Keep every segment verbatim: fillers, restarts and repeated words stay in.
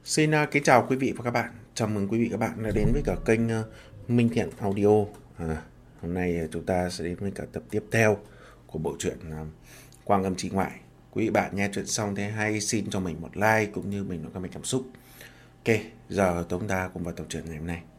Xin uh, kính chào quý vị và các bạn. Chào mừng quý vị và các bạn đã đến với cả kênh uh, Minh Thiện Audio. À, hôm nay uh, chúng ta sẽ đến với cả tập tiếp theo của bộ truyện uh, Quang Âm Chị Ngoại. Quý vị bạn nghe chuyện xong thế hay xin cho mình một like cũng như mình một comment cảm xúc. Ok, giờ chúng ta cùng vào tập truyện ngày hôm nay.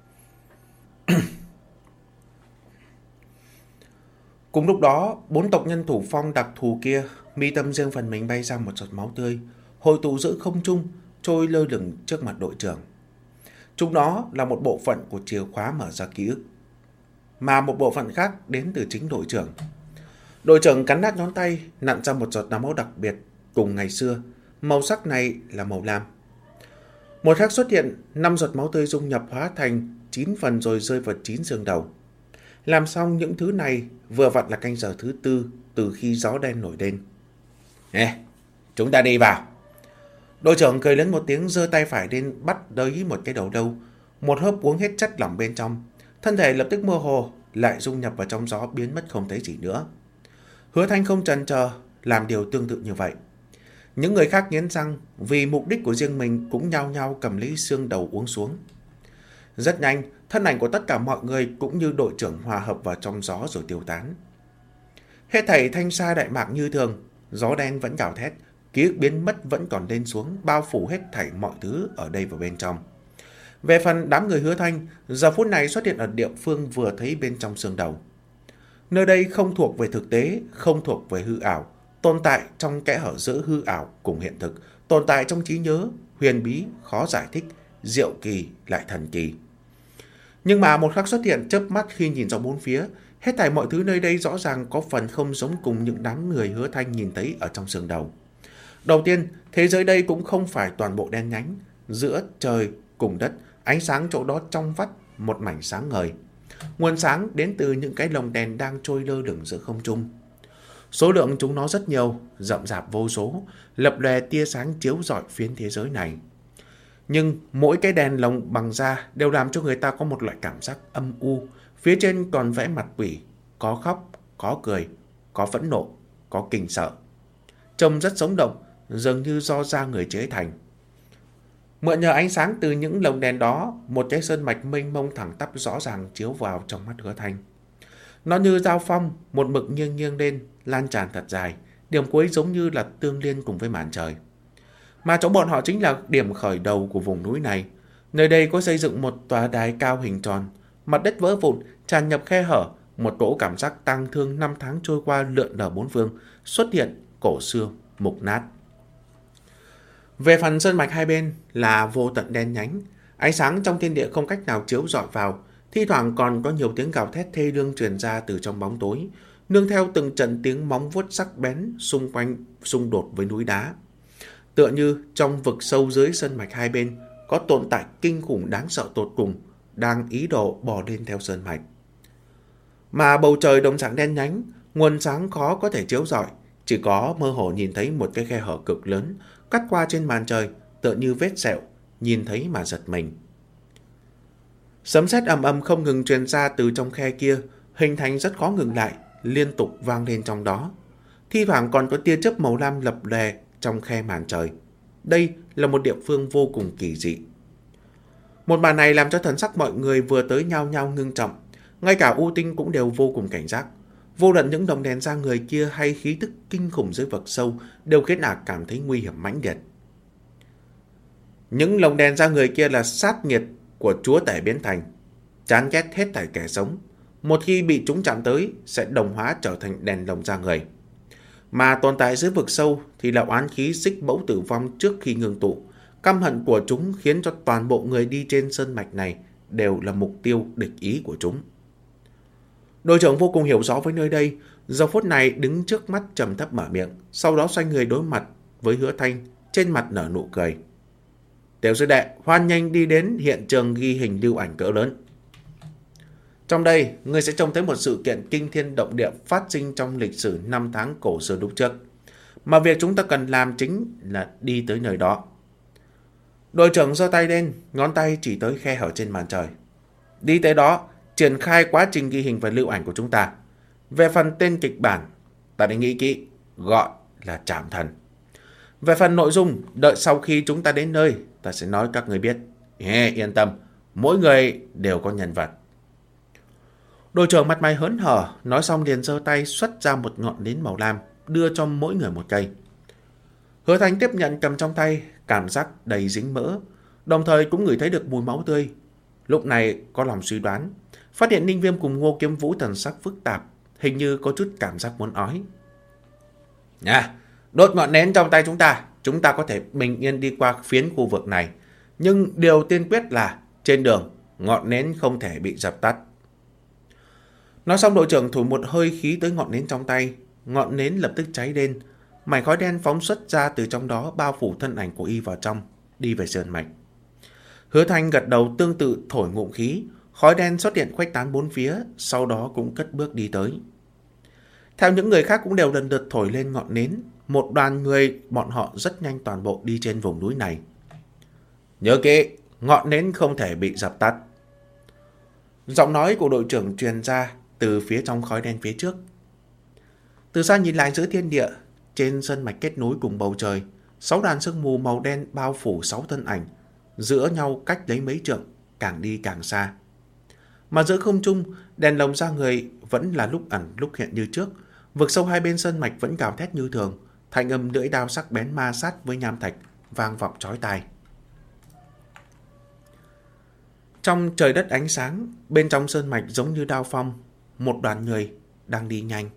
Cùng lúc đó, bốn tộc nhân thủ phong đặc thù kia mi tâm riêng phần mình bay ra một giọt máu tươi, hội tụ giữa không trung, trôi lơ lửng trước mặt đội trưởng. Chúng nó là một bộ phận của chìa khóa mở ra ký ức, mà một bộ phận khác đến từ chính đội trưởng. Đội trưởng cắn nát ngón tay, nặn ra một giọt máu đặc biệt cùng ngày xưa, màu sắc này là màu lam. Một khắc xuất hiện, năm giọt máu tươi dung nhập hóa thành chín phần rồi rơi vào chín xương đầu. Làm xong những thứ này vừa vặn là canh giờ thứ tư từ khi gió đen nổi lên. Nè, chúng ta đi vào. Đội trưởng cười lớn một tiếng, giơ tay phải lên bắt lấy một cái đầu lâu, một hớp uống hết chất lỏng bên trong, thân thể lập tức mơ hồ, lại dung nhập vào trong gió biến mất không thấy gì nữa. Hứa Thanh không chần chờ làm điều tương tự như vậy. Những người khác nghiến răng vì mục đích của riêng mình cũng nhao nhao cầm lấy xương đầu uống xuống. Rất nhanh, thân ảnh của tất cả mọi người cũng như đội trưởng hòa hợp vào trong gió rồi tiêu tán. Hết thảy thanh sa đại mạc như thường, gió đen vẫn gào thét, ký ức biến mất vẫn còn lên xuống, bao phủ hết thảy mọi thứ ở đây và bên trong. Về phần đám người Hứa Thanh, giờ phút này xuất hiện ở địa phương vừa thấy bên trong xương đầu. Nơi đây không thuộc về thực tế, không thuộc về hư ảo, tồn tại trong kẽ hở giữa hư ảo cùng hiện thực, tồn tại trong trí nhớ, huyền bí, khó giải thích, diệu kỳ lại thần kỳ. Nhưng mà một khắc xuất hiện chớp mắt khi nhìn ra bốn phía, hết thảy mọi thứ nơi đây rõ ràng có phần không giống cùng những đám người Hứa Thanh nhìn thấy ở trong xương đầu. Đầu tiên, thế giới đây cũng không phải toàn bộ đen nhánh, giữa trời cùng đất, ánh sáng chỗ đó trong vắt một mảnh sáng ngời. Nguồn sáng đến từ những cái lồng đèn đang trôi lơ lửng giữa không trung. Số lượng chúng nó rất nhiều, rậm rạp vô số, lập lòe tia sáng chiếu rọi phiến thế giới này. Nhưng mỗi cái đèn lồng bằng da đều làm cho người ta có một loại cảm giác âm u. Phía trên còn vẽ mặt quỷ, có khóc, có cười, có phẫn nộ, có kinh sợ. Trông rất sống động, dường như do da người chế thành. Mượn nhờ ánh sáng từ những lồng đèn đó, một cái sơn mạch mênh mông thẳng tắp rõ ràng chiếu vào trong mắt Hứa Thanh. Nó như dao phong, một mực nghiêng nghiêng lên, lan tràn thật dài, điểm cuối giống như là tương liên cùng với màn trời. Mà chỗ bọn họ chính là điểm khởi đầu của vùng núi này. Nơi đây có xây dựng một tòa đài cao hình tròn, mặt đất vỡ vụn, tràn nhập khe hở, một cỗ cảm giác tang thương năm tháng trôi qua lượn lờ bốn phương, xuất hiện cổ xưa, mục nát. Về phần sơn mạch hai bên là vô tận đen nhánh, ánh sáng trong thiên địa không cách nào chiếu rọi vào, thi thoảng còn có nhiều tiếng gào thét thê lương truyền ra từ trong bóng tối, nương theo từng trận tiếng móng vuốt sắc bén xung quanh xung đột với núi đá. Tựa như trong vực sâu dưới sơn mạch hai bên có tồn tại kinh khủng đáng sợ tột cùng đang ý đồ bò lên theo sơn mạch. Mà bầu trời đồng dạng đen nhánh, nguồn sáng khó có thể chiếu rọi, chỉ có mơ hồ nhìn thấy một cái khe hở cực lớn cắt qua trên màn trời, tựa như vết sẹo, nhìn thấy mà giật mình. Sấm sét ầm ầm không ngừng truyền ra từ trong khe kia, hình thành rất khó ngừng lại, liên tục vang lên trong đó. Thi thoảng còn có tia chớp màu lam lập lòe trong khe màn trời. Đây là một địa phương vô cùng kỳ dị. Một màn này làm cho thần sắc mọi người vừa tới nhao nhao ngưng trọng, ngay cả U Tinh cũng đều vô cùng cảnh giác. Vô luận những đồng đèn ra người kia hay khí tức kinh khủng dưới vực sâu đều khiến ả cảm thấy nguy hiểm mãnh liệt. Những lồng đèn ra người kia là sát nhiệt của chúa tể biến thành, chán ghét hết thảy kẻ sống. Một khi bị chúng chạm tới sẽ đồng hóa trở thành đèn lồng ra người. Mà tồn tại dưới vực sâu thì là oán khí xích mẫu tử vong trước khi ngưng tụ. Căm hận của chúng khiến cho toàn bộ người đi trên sơn mạch này đều là mục tiêu địch ý của chúng. Đội trưởng vô cùng hiểu rõ với nơi đây, giờ phút này đứng trước mắt trầm thấp mở miệng, sau đó xoay người đối mặt với Hứa Thanh, trên mặt nở nụ cười. Tiểu sư đệ, hoan nghênh đi đến hiện trường ghi hình lưu ảnh cỡ lớn. Trong đây, ngươi sẽ trông thấy một sự kiện kinh thiên động địa phát sinh trong lịch sử năm tháng cổ xưa lúc trước. Mà việc chúng ta cần làm chính là đi tới nơi đó. Đội trưởng giơ tay lên, ngón tay chỉ tới khe hở trên màn trời. Đi tới đó, triển khai quá trình ghi hình và lưu ảnh của chúng ta. Về phần tên kịch bản, ta đã nghĩ kỹ, gọi là Trảm Thần. Về phần nội dung, đợi sau khi chúng ta đến nơi, ta sẽ nói các người biết. Yeah, yên tâm, mỗi người đều có nhân vật. Đội trưởng mặt mày hớn hở, nói xong liền giơ tay xuất ra một ngọn nến màu lam, đưa cho mỗi người một cây. Hứa Thanh tiếp nhận cầm trong tay, cảm giác đầy dính mỡ, đồng thời cũng ngửi thấy được mùi máu tươi. Lúc này có lòng suy đoán, phát hiện Ninh Viêm cùng Ngô Kiếm Vũ thần sắc phức tạp, hình như có chút cảm giác muốn ói. Nè, đốt ngọn nến trong tay chúng ta, chúng ta có thể bình yên đi qua phiến khu vực này. Nhưng điều tiên quyết là trên đường, ngọn nến không thể bị dập tắt. Nói xong đội trưởng thổi một hơi khí tới ngọn nến trong tay, ngọn nến lập tức cháy lên, mảnh khói đen phóng xuất ra từ trong đó bao phủ thân ảnh của y vào trong, đi về sơn mạch. Hứa Thanh gật đầu tương tự thổi ngụm khí, khói đen xuất hiện khuếch tán bốn phía, sau đó cũng cất bước đi tới. Theo những người khác cũng đều lần lượt thổi lên ngọn nến, một đoàn người bọn họ rất nhanh toàn bộ đi trên vùng núi này. Nhớ kỹ, ngọn nến không thể bị dập tắt. Giọng nói của đội trưởng truyền ra từ phía trong khói đen phía trước. Từ xa nhìn lại giữa thiên địa, trên sơn mạch kết nối cùng bầu trời, sáu đoàn sương mù màu đen bao phủ sáu thân ảnh, giữa nhau cách lấy mấy trượng, càng đi càng xa. Mà giữa không trung, đèn lồng ra người vẫn là lúc ẩn lúc hiện như trước, vực sâu hai bên sơn mạch vẫn gào thét như thường, thanh âm lưỡi đao sắc bén ma sát với nham thạch vang vọng chói tai. Trong trời đất ánh sáng, bên trong sơn mạch giống như đao phong, một đoàn người đang đi nhanh.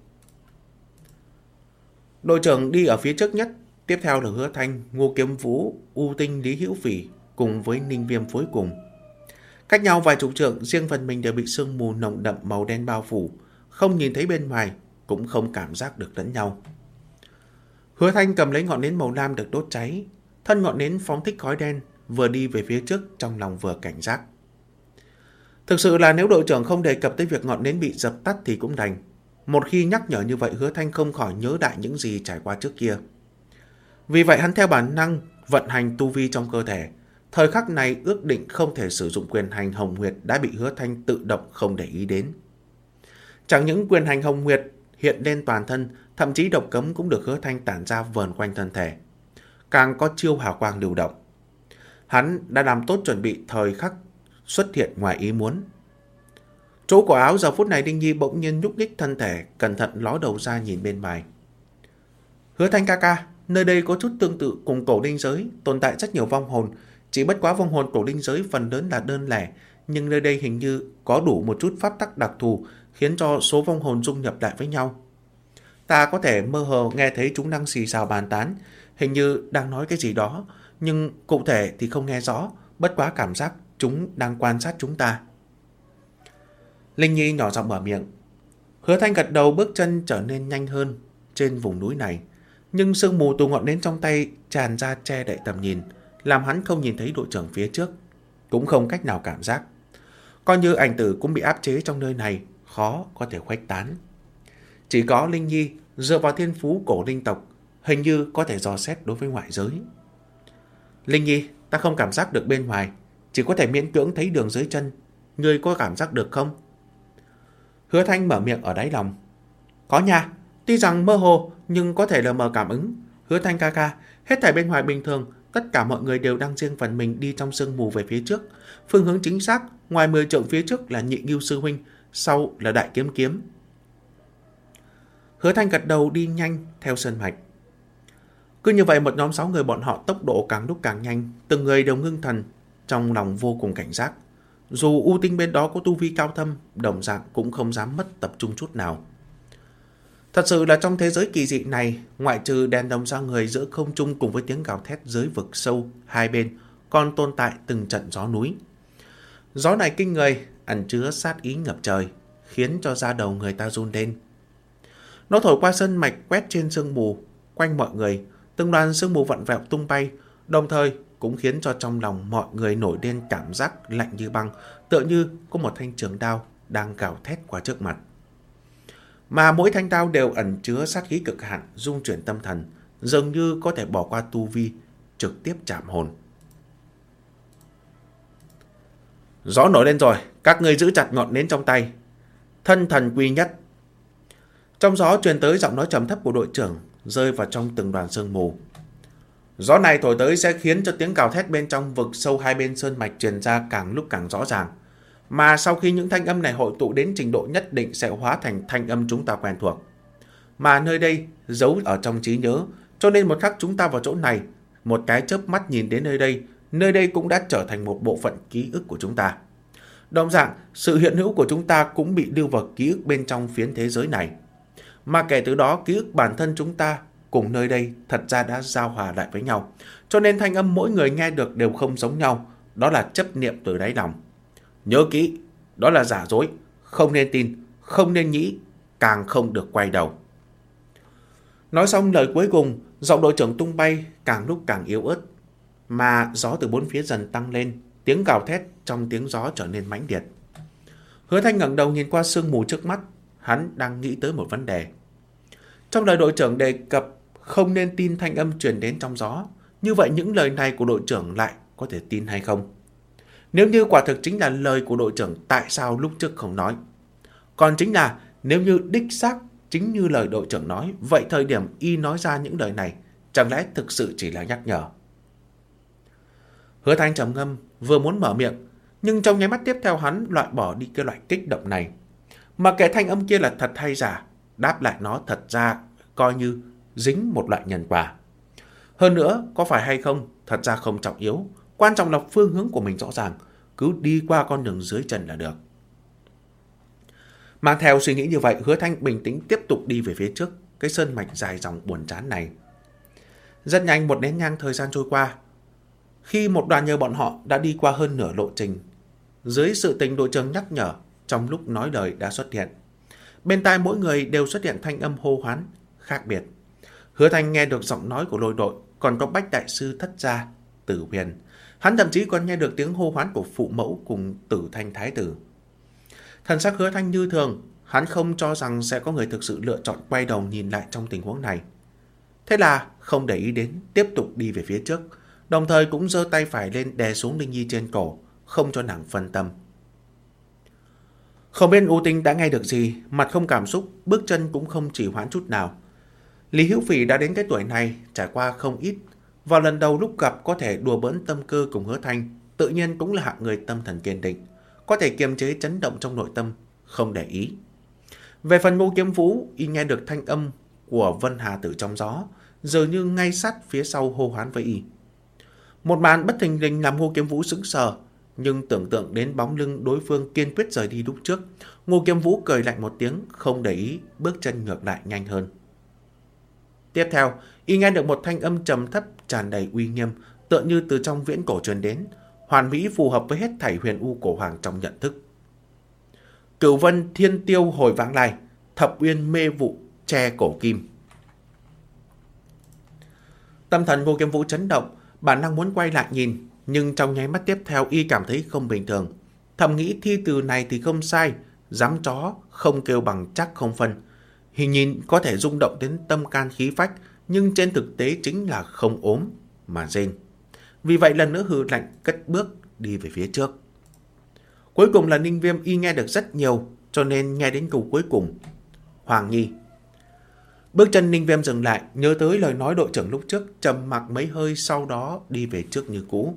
Đội trưởng đi ở phía trước nhất, tiếp theo là Hứa Thanh, Ngô Kiếm Vũ, U Tinh, Lý Hữu Phỉ cùng với Ninh Viêm cuối cùng. Cách nhau vài chục trượng, riêng phần mình đều bị sương mù nồng đậm màu đen bao phủ, không nhìn thấy bên ngoài, cũng không cảm giác được lẫn nhau. Hứa Thanh cầm lấy ngọn nến màu lam được đốt cháy, thân ngọn nến phóng thích khói đen, vừa đi về phía trước trong lòng vừa cảnh giác. Thực sự là nếu đội trưởng không đề cập tới việc ngọn nến bị dập tắt thì cũng đành. Một khi nhắc nhở như vậy, Hứa Thanh không khỏi nhớ lại những gì trải qua trước kia. Vì vậy hắn theo bản năng vận hành tu vi trong cơ thể. Thời khắc này ước định không thể sử dụng quyền hành Hồng Nguyệt đã bị Hứa Thanh tự động không để ý đến. Chẳng những quyền hành Hồng Nguyệt hiện lên toàn thân, thậm chí độc cấm cũng được Hứa Thanh tản ra vờn quanh thân thể. Càng có chiêu hào quang lưu động. Hắn đã làm tốt chuẩn bị thời khắc xuất hiện ngoài ý muốn. Chỗ cổ áo giờ phút này Đinh Nhi bỗng nhiên nhúc nhích thân thể, cẩn thận ló đầu ra nhìn bên ngoài. Hứa Thanh ca ca, nơi đây có chút tương tự cùng cổ linh giới, tồn tại rất nhiều vong hồn, chỉ bất quá vong hồn cổ linh giới phần lớn là đơn lẻ, nhưng nơi đây hình như có đủ một chút pháp tắc đặc thù, khiến cho số vong hồn dung nhập lại với nhau. Ta có thể mơ hồ nghe thấy chúng đang xì xào bàn tán, hình như đang nói cái gì đó, nhưng cụ thể thì không nghe rõ, bất quá cảm giác chúng đang quan sát chúng ta. Linh Nhi nhỏ giọng mở miệng. Hứa Thanh gật đầu, bước chân trở nên nhanh hơn trên vùng núi này, nhưng sương mù từ ngọn nến trong tay tràn ra che đậy tầm nhìn, làm hắn không nhìn thấy đội trưởng phía trước, cũng không cách nào cảm giác. Coi như ảnh tử cũng bị áp chế trong nơi này, khó có thể khuếch tán. Chỉ có Linh Nhi dựa vào thiên phú cổ linh tộc, hình như có thể dò xét đối với ngoại giới. Linh Nhi, ta không cảm giác được bên ngoài, chỉ có thể miễn cưỡng thấy đường dưới chân. Ngươi có cảm giác được không? Hứa Thanh mở miệng ở đáy lòng. Có nha, tuy rằng mơ hồ nhưng có thể lờ mờ cảm ứng. Hứa Thanh ca ca, hết thảy bên ngoài bình thường, tất cả mọi người đều đang riêng phần mình đi trong sương mù về phía trước. Phương hướng chính xác, ngoài mười trượng phía trước là Nhị Ngưu sư huynh, sau là Đại Kiếm Kiếm. Hứa Thanh gật đầu đi nhanh theo sơn mạch. Cứ như vậy một nhóm sáu người bọn họ tốc độ càng lúc càng nhanh, từng người đều ngưng thần, trong lòng vô cùng cảnh giác. Dù U Tinh bên đó có tu vi cao thâm, đồng dạng cũng không dám mất tập trung chút nào. Thật sự là trong thế giới kỳ dị này, ngoại trừ đèn đồng ra người giữa không trung cùng với tiếng gào thét dưới vực sâu hai bên, còn tồn tại từng trận gió núi. Gió này kinh người, ẩn chứa sát ý ngập trời, khiến cho da đầu người ta run lên. Nó thổi qua sơn mạch, quét trên sương mù quanh mọi người, từng đoàn sương mù vặn vẹo tung bay, đồng thời cũng khiến cho trong lòng mọi người nổi lên cảm giác lạnh như băng, tựa như có một thanh trường đao đang gào thét qua trước mặt. Mà mỗi thanh đao đều ẩn chứa sát khí cực hạn, dung chuyển tâm thần, dường như có thể bỏ qua tu vi, trực tiếp chạm hồn. Gió nổi lên rồi, các ngươi giữ chặt ngọn nến trong tay. Thân thần quy nhất. Trong gió truyền tới giọng nói trầm thấp của đội trưởng, rơi vào trong từng đoàn sương mù. Gió này thổi tới sẽ khiến cho tiếng gào thét bên trong vực sâu hai bên sơn mạch truyền ra càng lúc càng rõ ràng. Mà sau khi những thanh âm này hội tụ đến trình độ nhất định sẽ hóa thành thanh âm chúng ta quen thuộc. Mà nơi đây giấu ở trong trí nhớ, cho nên một khắc chúng ta vào chỗ này, một cái chớp mắt nhìn đến nơi đây, nơi đây cũng đã trở thành một bộ phận ký ức của chúng ta. Đồng dạng, sự hiện hữu của chúng ta cũng bị lưu vào ký ức bên trong phiến thế giới này. Mà kể từ đó, ký ức bản thân chúng ta cùng nơi đây thật ra đã giao hòa lại với nhau. Cho nên thanh âm mỗi người nghe được đều không giống nhau, đó là chấp niệm từ đáy lòng. Nhớ kỹ, đó là giả dối, không nên tin, không nên nghĩ, càng không được quay đầu. Nói xong lời cuối cùng, giọng đội trưởng tung bay càng lúc càng yếu ớt, mà gió từ bốn phía dần tăng lên, tiếng gào thét trong tiếng gió trở nên mãnh liệt. Hứa Thanh ngẩng đầu nhìn qua sương mù trước mắt, hắn đang nghĩ tới một vấn đề. Trong lời đội trưởng đề cập không nên tin thanh âm truyền đến trong gió, như vậy những lời này của đội trưởng lại có thể tin hay không? Nếu như quả thực chính là lời của đội trưởng, tại sao lúc trước không nói? Còn chính là nếu như đích xác chính như lời đội trưởng nói, vậy thời điểm y nói ra những lời này, chẳng lẽ thực sự chỉ là nhắc nhở? Hứa Thanh trầm ngâm, vừa muốn mở miệng, nhưng trong nháy mắt tiếp theo hắn loại bỏ đi cái loại kích động này. Mà cái thanh âm kia là thật hay giả, đáp lại nó thật ra coi như dính một loại nhân quả. Hơn nữa, có phải hay không, thật ra không trọng yếu, quan trọng là phương hướng của mình rõ ràng, cứ đi qua con đường dưới chân là được. Mang theo suy nghĩ như vậy, Hứa Thanh bình tĩnh tiếp tục đi về phía trước, cái sơn mạch dài dòng buồn chán này. Rất nhanh một nén nhang thời gian trôi qua, khi một đoàn nhờ bọn họ đã đi qua hơn nửa lộ trình, dưới sự tình đội trưởng nhắc nhở, trong lúc nói lời đã xuất hiện. Bên tai mỗi người đều xuất hiện thanh âm hô hoán khác biệt. Hứa Thanh nghe được giọng nói của Lôi đội, còn có Bách đại sư Thất gia, Tử Huyền. Hắn thậm chí còn nghe được tiếng hô hoán của phụ mẫu cùng Tử Thanh thái tử. Thần sắc Hứa Thanh như thường, hắn không cho rằng sẽ có người thực sự lựa chọn quay đầu nhìn lại trong tình huống này. Thế là không để ý đến, tiếp tục đi về phía trước, đồng thời cũng giơ tay phải lên đè xuống Linh Nhi trên cổ, không cho nàng phân tâm. Không biết U Tinh đã nghe được gì, mặt không cảm xúc, bước chân cũng không trì hoãn chút nào. Lý Hữu Phỉ đã đến cái tuổi này, trải qua không ít. Vào lần đầu lúc gặp có thể đùa bỡn tâm cơ cùng Hứa Thanh, tự nhiên cũng là hạng người tâm thần kiên định, có thể kiềm chế chấn động trong nội tâm, không để ý. Về phần Ngô Kiếm Vũ, y nghe được thanh âm của Vân Hà Tử trong gió, dường như ngay sát phía sau hô hoán với y. Một màn bất thình lình làm Ngô Kiếm Vũ sững sờ, nhưng tưởng tượng đến bóng lưng đối phương kiên quyết rời đi lúc trước, Ngô Kiếm Vũ cười lạnh một tiếng, không để ý, bước chân ngược lại nhanh hơn. Tiếp theo, y nghe được một thanh âm trầm thấp tràn đầy uy nghiêm, tựa như từ trong viễn cổ truyền đến, hoàn mỹ phù hợp với hết thảy huyền u cổ hoàng trong nhận thức. Cửu vân thiên tiêu hồi vãng lai, thập uyên mê vụ che cổ kim. Tâm thần Ngô Kiếm Vũ chấn động, bản năng muốn quay lại nhìn, nhưng trong nháy mắt tiếp theo y cảm thấy không bình thường. Thầm nghĩ thi từ này thì không sai, dám chó không kêu bằng chắc không phân. Hình nhìn có thể rung động đến tâm can khí phách, nhưng trên thực tế chính là không ốm mà rên. Vì vậy lần nữa hừ lạnh cất bước đi về phía trước. Cuối cùng là Ninh Viêm, y nghe được rất nhiều, cho nên nghe đến câu cuối cùng, Hoàng Nhi. Bước chân Ninh Viêm dừng lại, nhớ tới lời nói đội trưởng lúc trước, trầm mặc mấy hơi, sau đó đi về trước như cũ.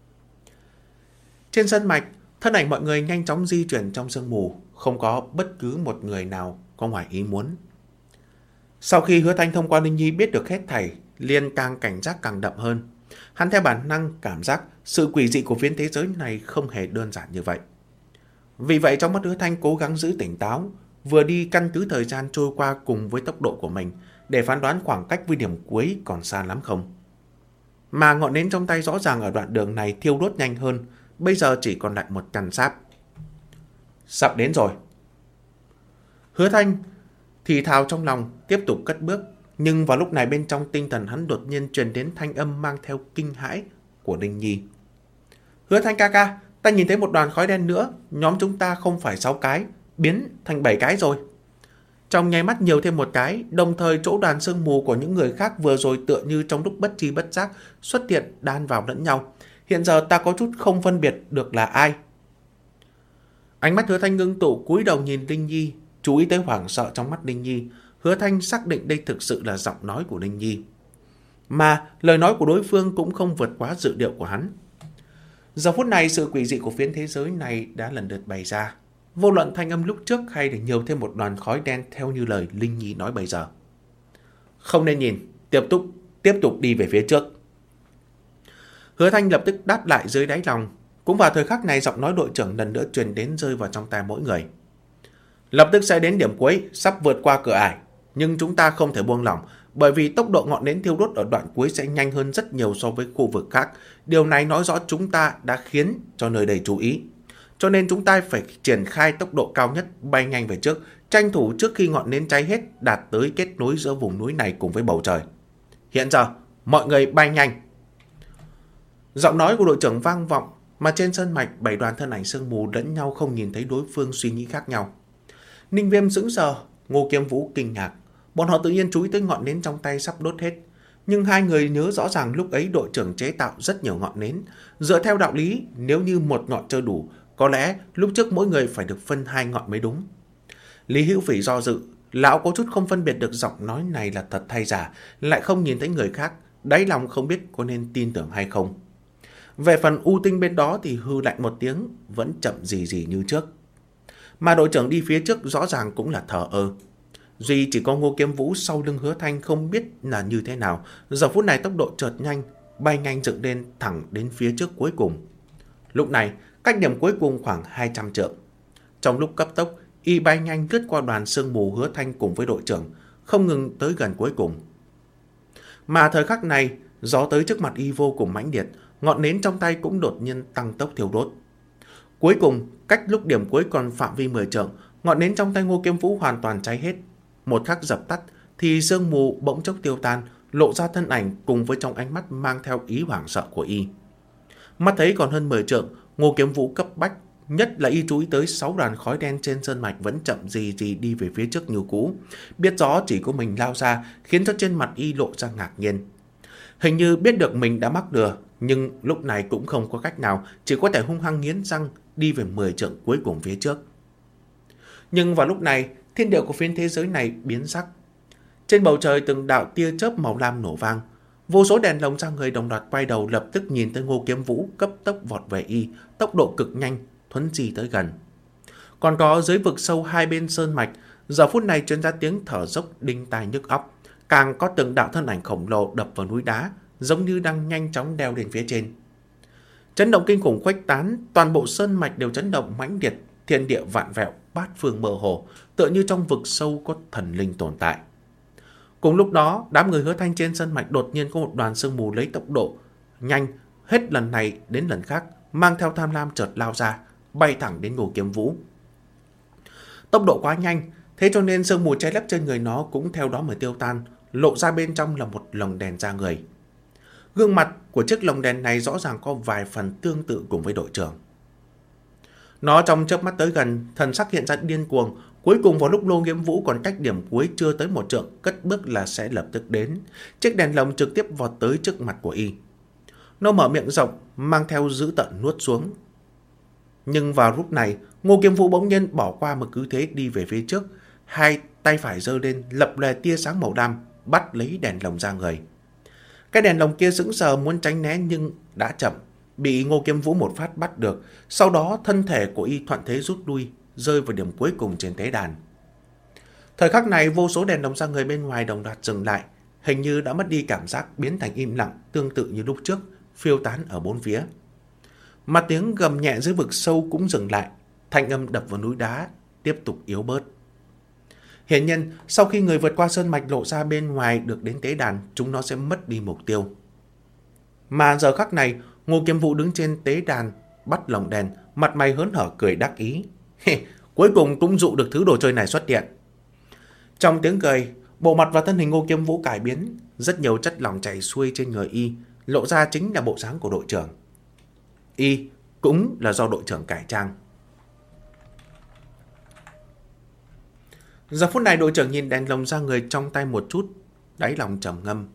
Trên sân mạch, thân ảnh mọi người nhanh chóng di chuyển trong sương mù, không có bất cứ một người nào có ngoài ý muốn. Sau khi Hứa Thanh thông qua Linh Nhi biết được hết thảy, liền càng cảnh giác càng đậm hơn. Hắn theo bản năng cảm giác sự quỷ dị của phiến thế giới này không hề đơn giản như vậy. Vì vậy trong mắt Hứa Thanh cố gắng giữ tỉnh táo, vừa đi căn cứ thời gian trôi qua cùng với tốc độ của mình để phán đoán khoảng cách với điểm cuối còn xa lắm không. Mà ngọn nến trong tay rõ ràng ở đoạn đường này thiêu đốt nhanh hơn, bây giờ chỉ còn lại một căn sáp. Sắp đến rồi. Hứa Thanh thì thào trong lòng, tiếp tục cất bước, nhưng vào lúc này bên trong tinh thần hắn đột nhiên truyền đến thanh âm mang theo kinh hãi của Linh Nhi. Hứa Thanh ca ca, ta nhìn thấy một đoàn khói đen nữa, nhóm chúng ta không phải sáu cái, biến thành bảy cái rồi. Trong nháy mắt nhiều thêm một cái, đồng thời chỗ đoàn sương mù của những người khác vừa rồi tựa như trong lúc bất tri bất giác xuất hiện đan vào lẫn nhau. Hiện giờ ta có chút không phân biệt được là ai. Ánh mắt Hứa Thanh ngưng tụ, cúi đầu nhìn Linh Nhi, chú ý tới hoảng sợ trong mắt Linh Nhi. Hứa Thanh xác định đây thực sự là giọng nói của Linh Nhi. Mà lời nói của đối phương cũng không vượt quá dự liệu của hắn. Giờ phút này sự quỷ dị của phiến thế giới này đã lần lượt bày ra. Vô luận thanh âm lúc trước hay để nhiều thêm một đoàn khói đen theo như lời Linh Nhi nói bây giờ. Không nên nhìn, tiếp tục, tiếp tục đi về phía trước. Hứa Thanh lập tức đáp lại dưới đáy lòng. Cũng vào thời khắc này giọng nói đội trưởng lần nữa truyền đến rơi vào trong tai mỗi người. Lập tức sẽ đến điểm cuối, sắp vượt qua cửa ải. Nhưng chúng ta không thể buông lỏng, bởi vì tốc độ ngọn nến thiêu đốt ở đoạn cuối sẽ nhanh hơn rất nhiều so với khu vực khác. Điều này nói rõ chúng ta đã khiến cho nơi đây chú ý. Cho nên chúng ta phải triển khai tốc độ cao nhất, bay nhanh về trước, tranh thủ trước khi ngọn nến cháy hết đạt tới kết nối giữa vùng núi này cùng với bầu trời. Hiện giờ, mọi người bay nhanh. Giọng nói của đội trưởng vang vọng, mà trên sơn mạch bảy đoàn thân ảnh sương mù lẫn nhau không nhìn thấy đối phương suy nghĩ khác nhau. Ninh Viêm sững sờ, Ngô Kiếm Vũ kinh ngạc. Bọn họ tự nhiên chú ý tới ngọn nến trong tay sắp đốt hết. Nhưng hai người nhớ rõ ràng lúc ấy đội trưởng chế tạo rất nhiều ngọn nến. Dựa theo đạo lý, nếu như một ngọn chưa đủ, có lẽ lúc trước mỗi người phải được phân hai ngọn mới đúng. Lý Hữu Phỉ do dự, lão có chút không phân biệt được giọng nói này là thật hay giả, lại không nhìn thấy người khác, đáy lòng không biết có nên tin tưởng hay không. Về phần U Tinh bên đó thì hư lạnh một tiếng, vẫn chậm gì gì như trước. Mà đội trưởng đi phía trước rõ ràng cũng là thờ ơ. Duy chỉ có Ngô Kiếm Vũ sau lưng Hứa Thanh không biết là như thế nào. Giờ phút này tốc độ chợt nhanh, bay nhanh dựng lên thẳng đến phía trước cuối cùng. Lúc này, cách điểm cuối cùng khoảng hai trăm trượng. Trong lúc cấp tốc, y bay nhanh lướt qua đoàn sương mù Hứa Thanh cùng với đội trưởng, không ngừng tới gần cuối cùng. Mà thời khắc này, gió tới trước mặt y vô cùng mãnh liệt, ngọn nến trong tay cũng đột nhiên tăng tốc thiêu đốt. Cuối cùng, cách lúc điểm cuối còn phạm vi mười trượng, ngọn nến trong tay Ngô Kiếm Vũ hoàn toàn cháy hết. Một khắc dập tắt thì sương mù bỗng chốc tiêu tan, lộ ra thân ảnh cùng với trong ánh mắt mang theo ý hoảng sợ của y. Mắt thấy còn hơn mười trượng, Ngô Kiếm Vũ cấp bách, nhất là y chú ý tới sáu đoàn khói đen trên sơn mạch vẫn chậm gì gì đi về phía trước như cũ. Biết rõ chỉ có mình lao ra, khiến cho trên mặt y lộ ra ngạc nhiên. Hình như biết được mình đã mắc lừa, nhưng lúc này cũng không có cách nào, chỉ có thể hung hăng nghiến răng đi về mười trượng cuối cùng phía trước. Nhưng vào lúc này, thiên địa của phiến thế giới này biến sắc. Trên bầu trời từng đạo tia chớp màu lam nổ vang. Vô số đèn lồng ra người đồng loạt quay đầu lập tức nhìn tới Ngô Kiếm Vũ cấp tốc vọt về y, tốc độ cực nhanh, thuấn di tới gần. Còn có dưới vực sâu hai bên sơn mạch, giờ phút này truyền ra tiếng thở dốc đinh tai nhức óc, càng có từng đạo thân ảnh khổng lồ đập vào núi đá, giống như đang nhanh chóng đeo lên phía trên. Chấn động kinh khủng khuếch tán, toàn bộ sơn mạch đều chấn động mãnh liệt, thiên địa vạn vẹo, bát phương mơ hồ, tựa như trong vực sâu có thần linh tồn tại. Cùng lúc đó, đám người Hứa Thanh trên sơn mạch đột nhiên có một đoàn sương mù lấy tốc độ nhanh, hết lần này đến lần khác, mang theo tham lam chợt lao ra, bay thẳng đến Ngô Kiếm Vũ. Tốc độ quá nhanh, thế cho nên sương mù che lấp trên người nó cũng theo đó mà tiêu tan, lộ ra bên trong là một lồng đèn da người. Gương mặt của chiếc lồng đèn này rõ ràng có vài phần tương tự cùng với đội trưởng. Nó trong chớp mắt tới gần, thần sắc hiện ra điên cuồng. Cuối cùng vào lúc Ngô Kiếm Vũ còn cách điểm cuối chưa tới một trượng, cất bước là sẽ lập tức đến. Chiếc đèn lồng trực tiếp vọt tới trước mặt của y. Nó mở miệng rộng, mang theo dữ tợn nuốt xuống. Nhưng vào lúc này, Ngô Kiếm Vũ bỗng nhiên bỏ qua một cứ thế đi về phía trước. Hai tay phải giơ lên, lập lòe tia sáng màu đen, bắt lấy đèn lồng ra người. Cái đèn lồng kia sững sờ muốn tránh né nhưng đã chậm, bị Ngô Kiếm Vũ một phát bắt được. Sau đó thân thể của y thuận thế rút lui, rơi vào điểm cuối cùng trên tế đàn. Thời khắc này vô số đèn lồng ra người bên ngoài đồng loạt dừng lại, hình như đã mất đi cảm giác, biến thành im lặng tương tự như lúc trước, phiêu tán ở bốn phía. Mà tiếng gầm nhẹ dưới vực sâu cũng dừng lại, thanh âm đập vào núi đá tiếp tục yếu bớt. Hiển nhiên, sau khi người vượt qua sơn mạch lộ ra bên ngoài được đến tế đàn, chúng nó sẽ mất đi mục tiêu. Mà giờ khắc này, Ngô Kiếm Vũ đứng trên tế đàn, bắt lồng đèn, mặt mày hớn hở cười đắc ý. Cuối cùng cũng dụ được thứ đồ chơi này xuất hiện. Trong tiếng cười, bộ mặt và thân hình Ngô Kiếm Vũ cải biến, rất nhiều chất lỏng chảy xuôi trên người y, lộ ra chính là bộ dáng của đội trưởng. Y cũng là do đội trưởng cải trang. Giờ phút này đội trưởng nhìn đèn lồng ra người trong tay một chút, đáy lòng trầm ngâm.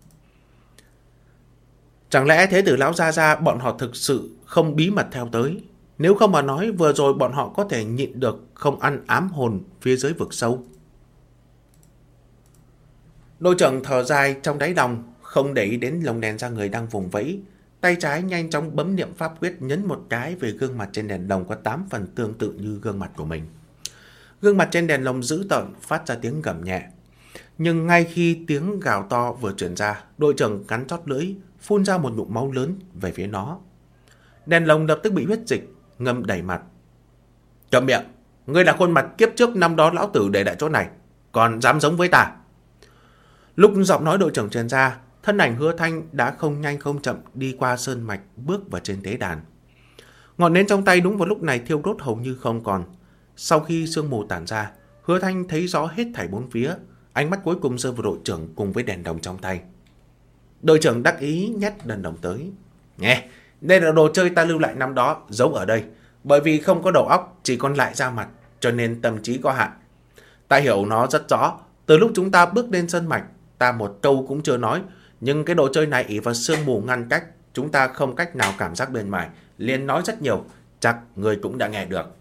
Chẳng lẽ Thế Tử lão gia gia bọn họ thực sự không bí mật theo tới? Nếu không mà nói vừa rồi bọn họ có thể nhịn được không ăn ám hồn phía dưới vực sâu. Đội trưởng thở dài trong đáy lòng, không để ý đến lồng đèn ra người đang vùng vẫy. Tay trái nhanh chóng bấm niệm pháp quyết nhấn một cái về gương mặt trên đèn lồng có tám phần tương tự như gương mặt của mình. Gương mặt trên đèn lồng dữ tợn phát ra tiếng gầm nhẹ. Nhưng ngay khi tiếng gào to vừa truyền ra, đội trưởng cắn chót lưỡi, phun ra một ngụm máu lớn về phía nó. Đèn lồng lập tức bị huyết dịch ngâm đầy mặt. Câm miệng, ngươi là khuôn mặt kiếp trước năm đó lão tử để lại chỗ này, còn dám giống với ta. Lúc giọng nói đội trưởng truyền ra, thân ảnh Hứa Thanh đã không nhanh không chậm đi qua sơn mạch bước vào trên tế đàn. Ngọn nến trong tay đúng vào lúc này thiêu đốt hầu như không còn. Sau khi sương mù tản ra, Hứa Thanh thấy rõ hết thảy bốn phía, ánh mắt cuối cùng rơi vào đội trưởng cùng với đèn đồng trong tay. Đội trưởng đắc ý nhét đèn đồng tới. Nghe, đây là đồ chơi ta lưu lại năm đó, giấu ở đây. Bởi vì không có đầu óc, chỉ còn lại da mặt, cho nên tâm trí có hạn. Ta hiểu nó rất rõ, từ lúc chúng ta bước lên sơn mạch, ta một câu cũng chưa nói, nhưng cái đồ chơi này ỷ vào sương mù ngăn cách, chúng ta không cách nào cảm giác bên ngoài, liền nói rất nhiều, chắc người cũng đã nghe được.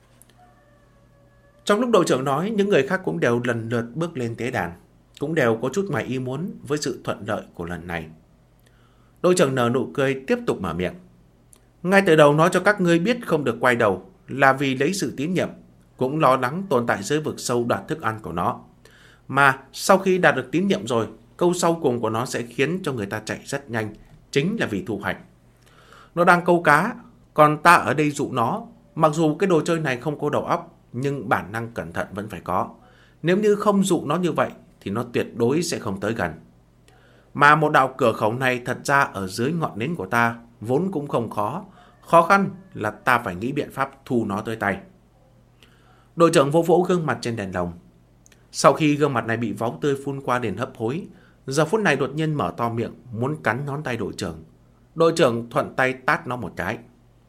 Trong lúc đội trưởng nói, những người khác cũng đều lần lượt bước lên tế đàn, cũng đều có chút ngoài ý muốn với sự thuận lợi của lần này. Đội trưởng nở nụ cười tiếp tục mở miệng. Ngay từ đầu nói cho các ngươi biết không được quay đầu là vì lấy sự tín nhiệm, cũng lo lắng tồn tại dưới vực sâu đoạt thức ăn của nó. Mà sau khi đạt được tín nhiệm rồi, câu sau cùng của nó sẽ khiến cho người ta chạy rất nhanh, chính là vì thu hoạch. Nó đang câu cá, còn ta ở đây dụ nó. Mặc dù cái đồ chơi này không có đầu óc, nhưng bản năng cẩn thận vẫn phải có. Nếu như không dụ nó như vậy, thì nó tuyệt đối sẽ không tới gần. Mà một đạo cửa khẩu này thật ra ở dưới ngọn nến của ta vốn cũng không khó. Khó khăn là ta phải nghĩ biện pháp thu nó tới tay. Đội trưởng vỗ vỗ gương mặt trên đèn lồng. Sau khi gương mặt này bị máu tươi phun qua đến hấp hối, giờ phút này đột nhiên mở to miệng muốn cắn ngón tay đội trưởng. Đội trưởng thuận tay tát nó một cái.